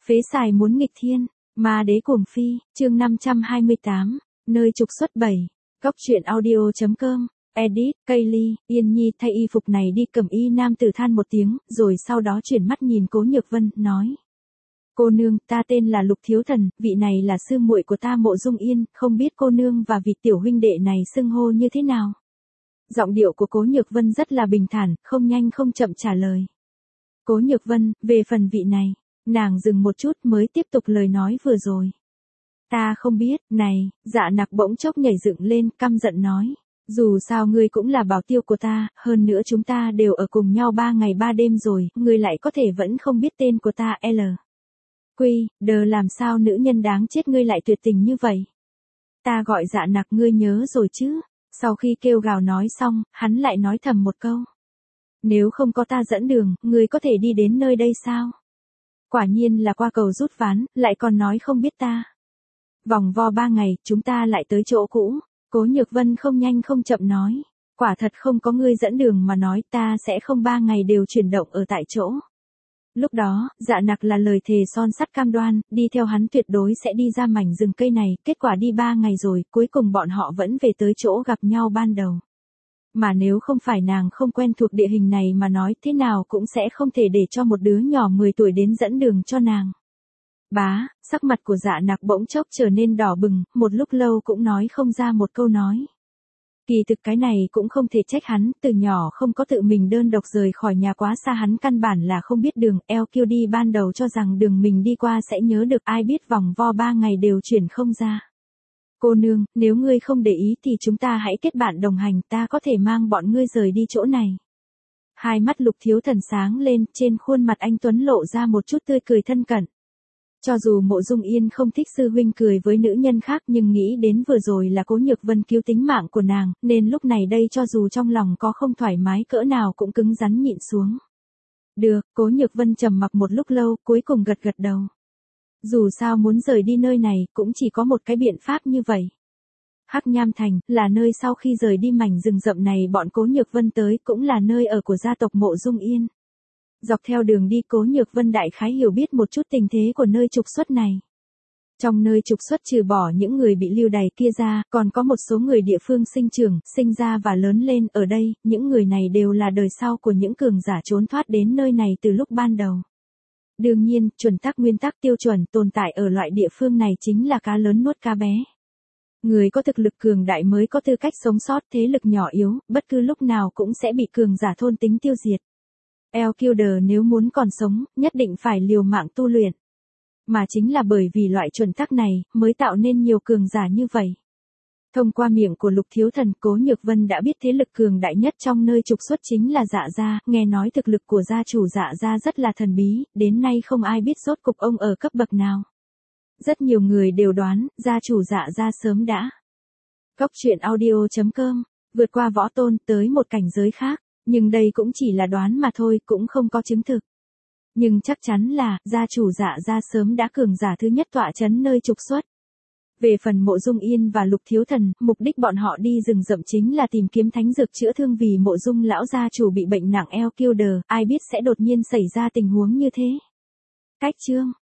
Phế xài muốn nghịch thiên, ma đế cuồng phi, chương 528, nơi trục xuất 7, góc truyện audio.com, edit, Kaylee, Yên Nhi thay y phục này đi. Cẩm y nam tử than một tiếng, rồi sau đó chuyển mắt nhìn Cố Nhược Vân, nói. Cô nương, ta tên là Lục Thiếu Thần, vị này là sư muội của ta Mộ Dung Yên, không biết cô nương và vị tiểu huynh đệ này xưng hô như thế nào? Giọng điệu của Cố Nhược Vân rất là bình thản, không nhanh không chậm trả lời. Cố Nhược Vân, về phần vị này, nàng dừng một chút mới tiếp tục lời nói vừa rồi. Ta không biết, này, Dạ Nặc bỗng chốc nhảy dựng lên, căm giận nói. Dù sao ngươi cũng là bảo tiêu của ta, hơn nữa chúng ta đều ở cùng nhau 3 ngày 3 đêm rồi, ngươi lại có thể vẫn không biết tên của ta. Quy, đờ, làm sao nữ nhân đáng chết ngươi lại tuyệt tình như vậy? Ta gọi Dạ Nặc, ngươi nhớ rồi chứ? Sau khi kêu gào nói xong, hắn lại nói thầm một câu. Nếu không có ta dẫn đường, ngươi có thể đi đến nơi đây sao? Quả nhiên là qua cầu rút ván, lại còn nói không biết ta. Vòng vo 3 ngày, chúng ta lại tới chỗ cũ. Cố Nhược Vân không nhanh không chậm nói. Quả thật không có ngươi dẫn đường mà nói, ta sẽ không 3 ngày đều chuyển động ở tại chỗ. Lúc đó, Dạ Nặc là lời thề son sắt cam đoan, đi theo hắn tuyệt đối sẽ đi ra mảnh rừng cây này. Kết quả đi 3 ngày rồi, cuối cùng bọn họ vẫn về tới chỗ gặp nhau ban đầu. Mà nếu không phải nàng không quen thuộc địa hình này mà nói, thế nào cũng sẽ không thể để cho một đứa nhỏ 10 tuổi đến dẫn đường cho nàng. Bá, sắc mặt của Dạ Nặc bỗng chốc trở nên đỏ bừng, một lúc lâu cũng nói không ra một câu nói. Kỳ thực cái này cũng không thể trách hắn, từ nhỏ không có tự mình đơn độc rời khỏi nhà quá xa, hắn căn bản là không biết đường. LQD ban đầu cho rằng đường mình đi qua sẽ nhớ được, ai biết vòng vo 3 ngày đều chuyển không ra. Cô nương, nếu ngươi không để ý thì chúng ta hãy kết bạn đồng hành, ta có thể mang bọn ngươi rời đi chỗ này. Hai mắt Lục Thiếu Thần sáng lên, trên khuôn mặt anh tuấn lộ ra một chút tươi cười thân cận. Cho dù Mộ Dung Yên không thích sư huynh cười với nữ nhân khác, nhưng nghĩ đến vừa rồi là Cố Nhược Vân cứu tính mạng của nàng, nên lúc này đây cho dù trong lòng có không thoải mái cỡ nào cũng cứng rắn nhịn xuống. Được, Cố Nhược Vân trầm mặc một lúc lâu, cuối cùng gật gật đầu. Dù sao muốn rời đi nơi này, cũng chỉ có một cái biện pháp như vậy. Hắc Nham Thành, là nơi sau khi rời đi mảnh rừng rậm này bọn Cố Nhược Vân tới, cũng là nơi ở của gia tộc Mộ Dung Yên. Dọc theo đường đi Cố Nhược Vân đại khái hiểu biết một chút tình thế của nơi trục xuất này. Trong nơi trục xuất trừ bỏ những người bị lưu đày kia ra, còn có một số người địa phương sinh trưởng, sinh ra và lớn lên ở đây, những người này đều là đời sau của những cường giả trốn thoát đến nơi này từ lúc ban đầu. Đương nhiên, chuẩn tắc nguyên tắc tiêu chuẩn tồn tại ở loại địa phương này chính là cá lớn nuốt cá bé. Người có thực lực cường đại mới có tư cách sống sót, thế lực nhỏ yếu, bất cứ lúc nào cũng sẽ bị cường giả thôn tính tiêu diệt. LQD nếu muốn còn sống, nhất định phải liều mạng tu luyện. Mà chính là bởi vì loại chuẩn tắc này, mới tạo nên nhiều cường giả như vậy. Thông qua miệng của Lục Thiếu Thần, Cố Nhược Vân đã biết thế lực cường đại nhất trong nơi trục xuất chính là Dạ gia, nghe nói thực lực của gia chủ Dạ gia rất là thần bí, đến nay không ai biết rốt cục ông ở cấp bậc nào. Rất nhiều người đều đoán, gia chủ Dạ gia sớm đã. Góc truyện audio.com, vượt qua võ tôn tới một cảnh giới khác. Nhưng đây cũng chỉ là đoán mà thôi, cũng không có chứng thực. Nhưng chắc chắn là, gia chủ Dạ gia sớm đã cường giả thứ nhất tọa chấn nơi trục xuất. Về phần Mộ Dung Yên và Lục Thiếu Thần, mục đích bọn họ đi rừng rậm chính là tìm kiếm thánh dược chữa thương vì Mộ Dung lão gia chủ bị bệnh nặng LQD, ai biết sẽ đột nhiên xảy ra tình huống như thế. Cách chương